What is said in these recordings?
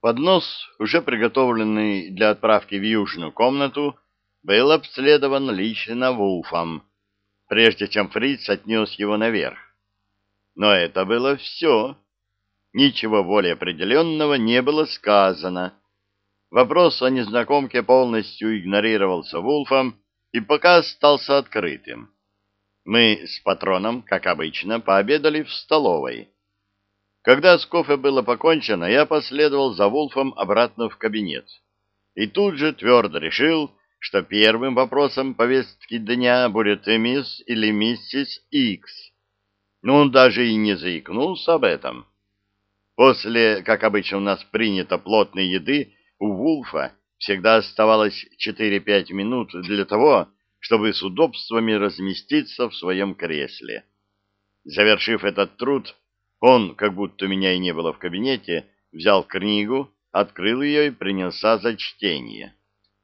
Поднос, уже приготовленный для отправки в южную комнату, был обследован лично Вулфом, прежде чем Фриц отнес его наверх. Но это было все. Ничего более определенного не было сказано. Вопрос о незнакомке полностью игнорировался Вулфом и пока остался открытым. Мы с патроном, как обычно, пообедали в столовой. Когда с кофе было покончено, я последовал за Вулфом обратно в кабинет. И тут же твердо решил, что первым вопросом повестки дня будет мисс или миссис Икс. Но он даже и не заикнулся об этом. После, как обычно у нас принято, плотной еды, у Вулфа всегда оставалось 4-5 минут для того, чтобы с удобствами разместиться в своем кресле. Завершив этот труд, он, как будто меня и не было в кабинете, взял книгу, открыл ее и принялся за чтение.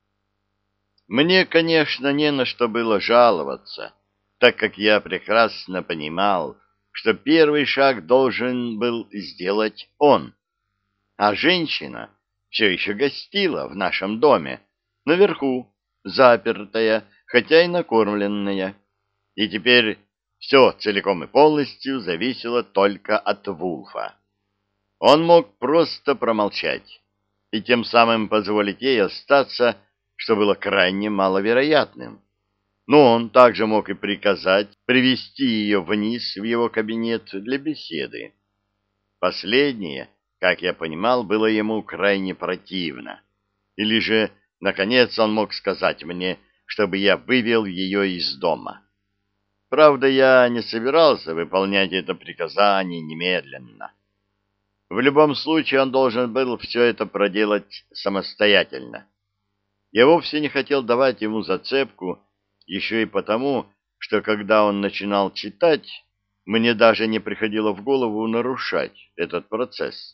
Мне, конечно, не на что было жаловаться, так как я прекрасно понимал, что первый шаг должен был сделать он. А женщина все еще гостила в нашем доме, наверху, запертая, хотя и накормленная. И теперь все целиком и полностью зависело только от Вулфа. Он мог просто промолчать и тем самым позволить ей остаться, что было крайне маловероятным. Но он также мог и приказать привести ее вниз в его кабинет для беседы. Последнее, как я понимал, было ему крайне противно. Или же, наконец, он мог сказать мне, чтобы я вывел ее из дома. Правда, я не собирался выполнять это приказание немедленно. В любом случае, он должен был все это проделать самостоятельно. Я вовсе не хотел давать ему зацепку, еще и потому, что когда он начинал читать, мне даже не приходило в голову нарушать этот процесс.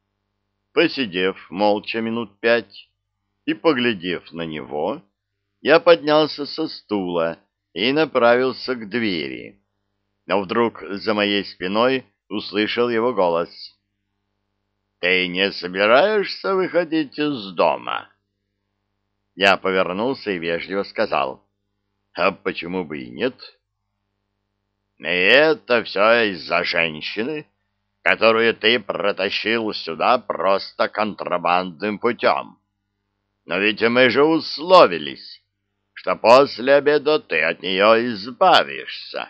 Посидев молча минут 5 и поглядев на него, я поднялся со стула и направился к двери. Но вдруг за моей спиной услышал его голос. «Ты не собираешься выходить из дома?» Я повернулся и вежливо сказал. «А почему бы и нет?» «И это все из-за женщины, которую ты протащил сюда просто контрабандным путем. Но ведь мы же условились, что после обеда ты от нее избавишься».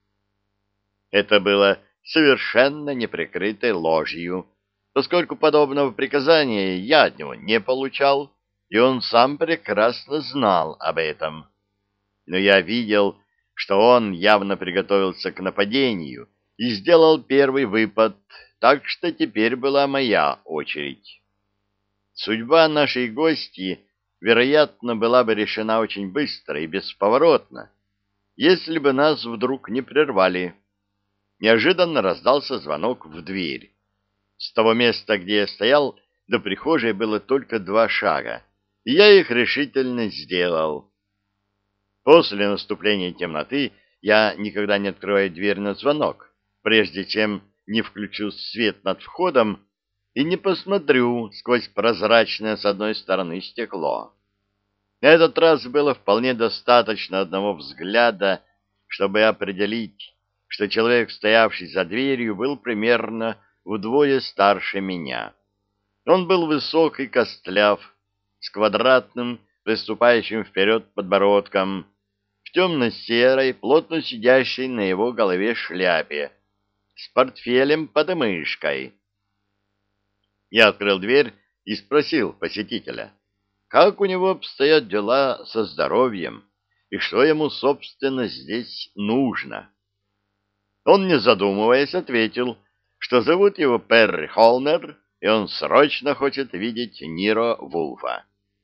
Это было совершенно неприкрытой ложью, поскольку подобного приказания я от него не получал, и он сам прекрасно знал об этом. Но я видел, что он явно приготовился к нападению и сделал первый выпад, так что теперь была моя очередь. Судьба нашей гостьи, вероятно, была бы решена очень быстро и бесповоротно, если бы нас вдруг не прервали. Неожиданно раздался звонок в дверь. С того места, где я стоял, до прихожей было только 2 шага, и я их решительно сделал. После наступления темноты я никогда не открываю дверь на звонок, прежде чем не включу свет над входом и не посмотрю сквозь прозрачное с одной стороны стекло. На этот раз было вполне достаточно одного взгляда, чтобы определить, что человек, стоявший за дверью, был примерно вдвое старше меня. Он был высок и костляв, с квадратным, выступающим вперед подбородком, в темно-серой, плотно сидящей на его голове шляпе, с портфелем под мышкой. Я открыл дверь и спросил посетителя, как у него обстоят дела со здоровьем и что ему, собственно, здесь нужно. Он, не задумываясь, ответил, что зовут его Перри Холмер, и он срочно хочет видеть Ниро Вулфа.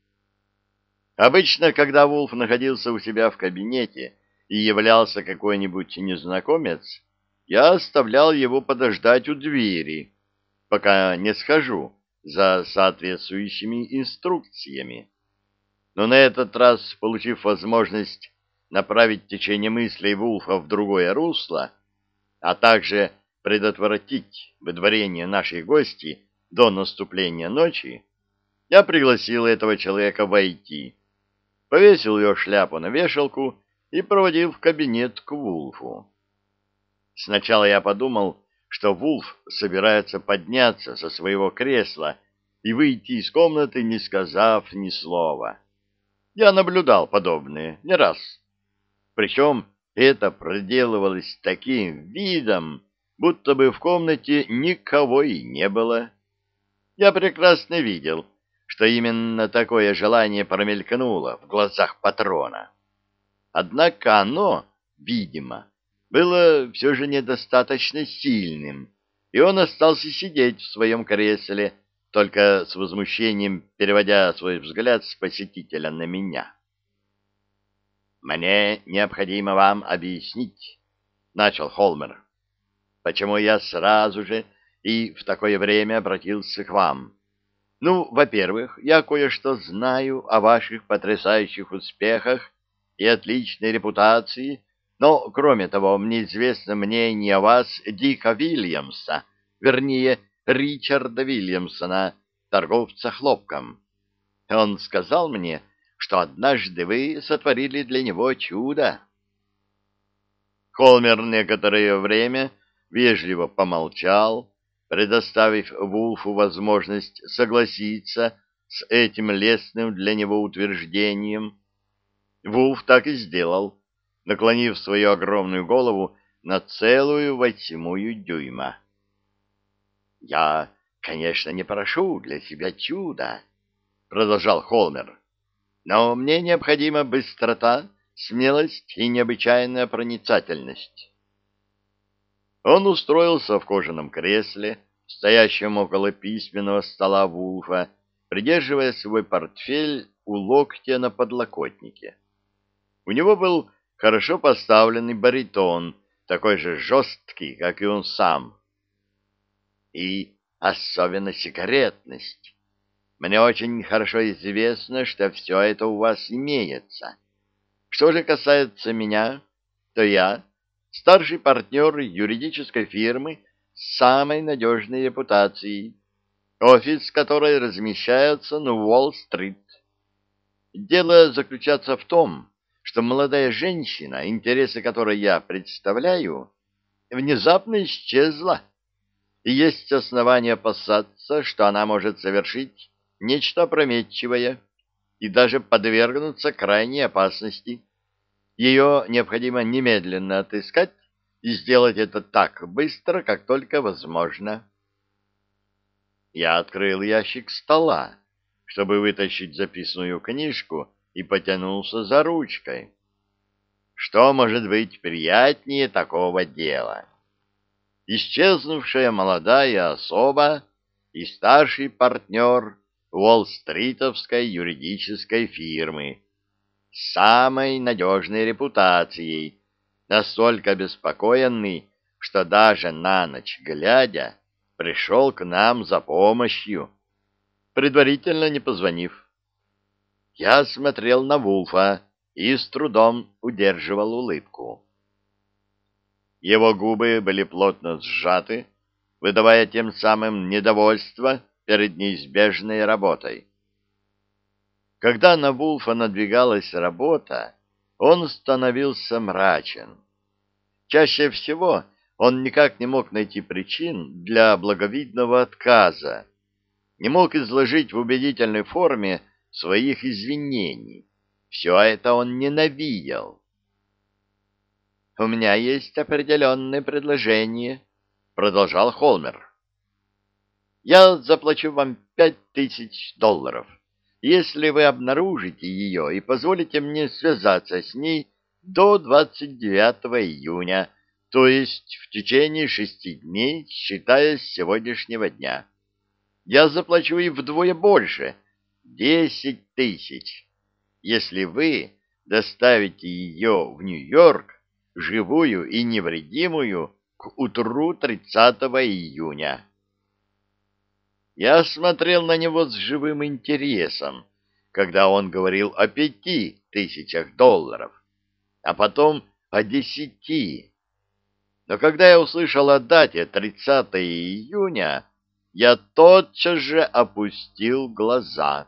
Обычно, когда Вулф находился у себя в кабинете и являлся какой-нибудь незнакомец, я оставлял его подождать у двери, пока не схожу за соответствующими инструкциями. Но на этот раз, получив возможность направить течение мыслей Вулфа в другое русло, а также предотвратить выдворение нашей гости до наступления ночи, я пригласил этого человека войти, повесил ее шляпу на вешалку и проводил в кабинет к Вулфу. Сначала я подумал, что Вулф собирается подняться со своего кресла и выйти из комнаты, не сказав ни слова. Я наблюдал подобное не раз. Причем это проделывалось с таким видом, будто бы в комнате никого и не было. Я прекрасно видел, что именно такое желание промелькнуло в глазах патрона. Однако оно, видимо, было все же недостаточно сильным, и он остался сидеть в своем кресле, только с возмущением переводя свой взгляд с посетителя на меня. «Мне необходимо вам объяснить», — начал Холмер, «почему я сразу же и в такое время обратился к вам. Ну, во-первых, я кое-что знаю о ваших потрясающих успехах и отличной репутации, но, кроме того, мне известно мнение о вас Дика Вильямса, вернее, Ричарда Вильямсона, торговца хлопком. Он сказал мне, что однажды вы сотворили для него чудо». Холмер некоторое время вежливо помолчал, предоставив Вулфу возможность согласиться с этим лестным для него утверждением. Вулф так и сделал, наклонив свою огромную голову на 1,8 дюйма. «Я, конечно, не прошу для себя чуда», — продолжал Холмер, «но мне необходима быстрота, смелость и необычайная проницательность». Он устроился в кожаном кресле, стоящем около письменного стола Вулфа, придерживая свой портфель у локтя на подлокотнике. У него был хорошо поставленный баритон, такой же жесткий, как и он сам. И особенно секретность. Мне очень хорошо известно, что все это у вас имеется. Что же касается меня, то я старший партнер юридической фирмы с самой надежной репутацией, офис которой размещается на Уолл-стрит. Дело заключается в том, что молодая женщина, интересы которой я представляю, внезапно исчезла, и есть основания опасаться, что она может совершить нечто опрометчивое и даже подвергнуться крайней опасности. Ее необходимо немедленно отыскать и сделать это так быстро, как только возможно. Я открыл ящик стола, чтобы вытащить записную книжку, и потянулся за ручкой. Что может быть приятнее такого дела? Исчезнувшая молодая особа и старший партнер Уолл-стритовской юридической фирмы с самой надежной репутацией, настолько обеспокоенный, что даже на ночь глядя пришел к нам за помощью, предварительно не позвонив. Я смотрел на Вулфа и с трудом удерживал улыбку. Его губы были плотно сжаты, выдавая тем самым недовольство перед неизбежной работой. Когда на Вулфа надвигалась работа, он становился мрачен. Чаще всего он никак не мог найти причин для благовидного отказа, не мог изложить в убедительной форме своих извинений. Все это он ненавидел. «У меня есть определенное предложение», — продолжал Холмер. «Я заплачу вам $5000, если вы обнаружите ее и позволите мне связаться с ней до 29 июня, то есть в течение 6 дней, считая с сегодняшнего дня. Я заплачу и вдвое больше, 10 000, если вы доставите ее в Нью-Йорк, живую и невредимую, к утру 30 июня. Я смотрел на него с живым интересом, когда он говорил о $5000, а потом о 10. Но когда я услышал о дате 30 июня, я тотчас же опустил глаза.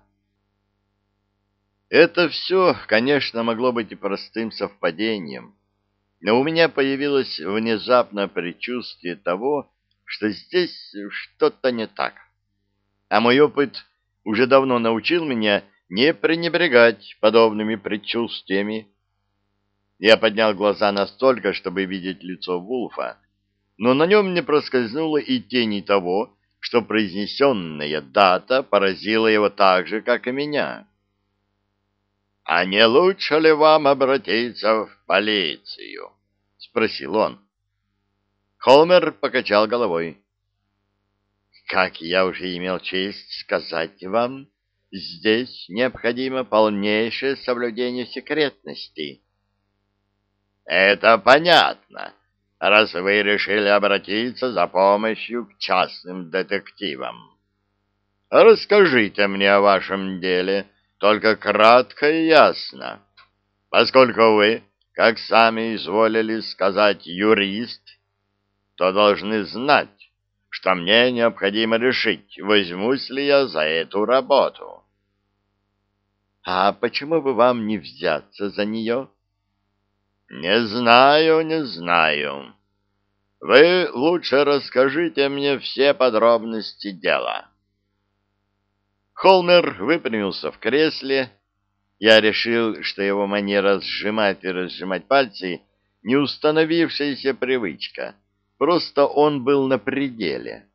Это все, конечно, могло быть и простым совпадением, но у меня появилось внезапное предчувствие того, что здесь что-то не так. А мой опыт уже давно научил меня не пренебрегать подобными предчувствиями. Я поднял глаза настолько, чтобы видеть лицо Вулфа, но на нем не проскользнуло и тени того, что произнесенная дата поразила его так же, как и меня. — А не лучше ли вам обратиться в полицию? — спросил он. Холмер покачал головой. — Как я уже имел честь сказать вам, здесь необходимо полнейшее соблюдение секретности. — Это понятно, раз вы решили обратиться за помощью к частным детективам. Расскажите мне о вашем деле, только кратко и ясно, поскольку вы, как сами изволили сказать, юрист, то должны знать, что мне необходимо решить, возьмусь ли я за эту работу. — А почему бы вам не взяться за нее? — Не знаю, не знаю. Вы лучше расскажите мне все подробности дела. Холмер выпрямился в кресле. Я решил, что его манера сжимать и разжимать пальцы — не установившаяся привычка. Просто он был на пределе.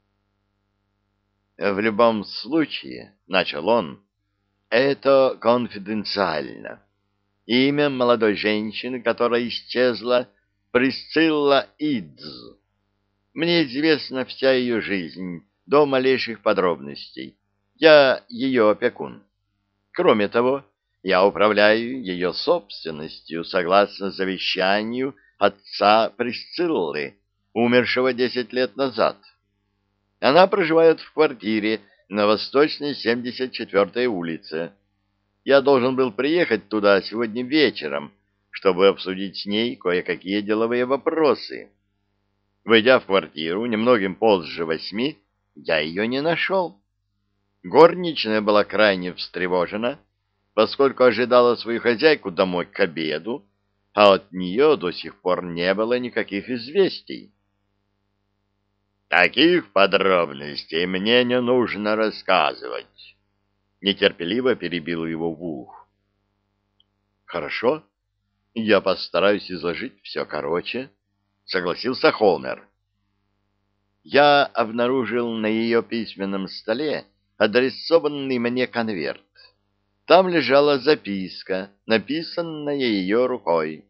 «В любом случае, — начал он, — это конфиденциально. Имя молодой женщины, которая исчезла, Присцилла Идз. Мне известна вся ее жизнь, до малейших подробностей. Я ее опекун. Кроме того, я управляю ее собственностью согласно завещанию отца Присциллы, умершего 10 лет назад. Она проживает в квартире на Восточной 74-й улице. Я должен был приехать туда сегодня вечером, чтобы обсудить с ней кое-какие деловые вопросы. Войдя в квартиру немногим позже 8, я ее не нашел. Горничная была крайне встревожена, поскольку ожидала свою хозяйку домой к обеду, а от нее до сих пор не было никаких известий. «Таких подробностей мне не нужно рассказывать», — нетерпеливо перебил его Вулф. «Хорошо, я постараюсь изложить все короче», — согласился Холмер. Я обнаружил на ее письменном столе адресованный мне конверт. Там лежала записка, написанная ее рукой.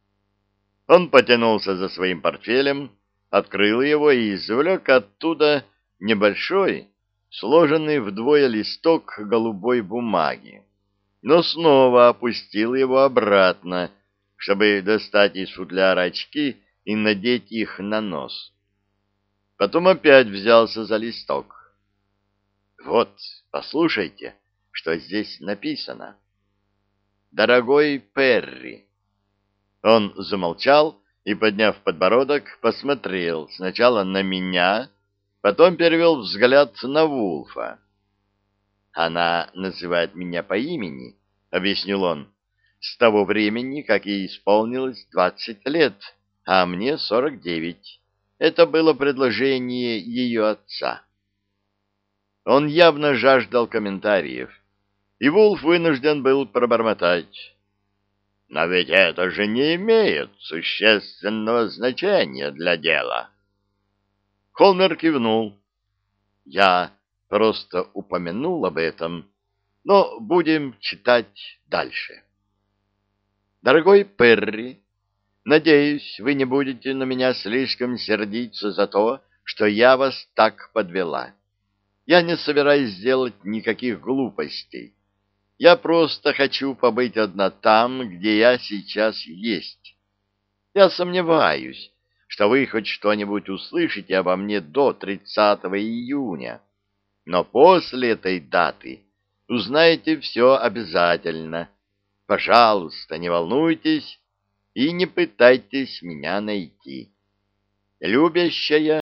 Он потянулся за своим портфелем, открыл его и извлек оттуда небольшой, сложенный вдвое листок голубой бумаги, но снова опустил его обратно, чтобы достать из футляра очки и надеть их на нос. Потом опять взялся за листок. Вот, послушайте, что здесь написано. «Дорогой Перри». Он замолчал и, подняв подбородок, посмотрел сначала на меня, потом перевел взгляд на Вулфа. «Она называет меня по имени», — объяснил он, — «с того времени, как ей исполнилось 20 лет, а мне 49. Это было предложение ее отца». Он явно жаждал комментариев, и Вулф вынужден был пробормотать. «Но ведь это же не имеет существенного значения для дела». Холмер кивнул. «Я просто упомянул об этом, но будем читать дальше. Дорогой Перри, надеюсь, вы не будете на меня слишком сердиться за то, что я вас так подвела. Я не собираюсь сделать никаких глупостей. Я просто хочу побыть одна там, где я сейчас есть. Я сомневаюсь, что вы хоть что-нибудь услышите обо мне до 30 июня, но после этой даты узнаете все обязательно. Пожалуйста, не волнуйтесь и не пытайтесь меня найти. Любящая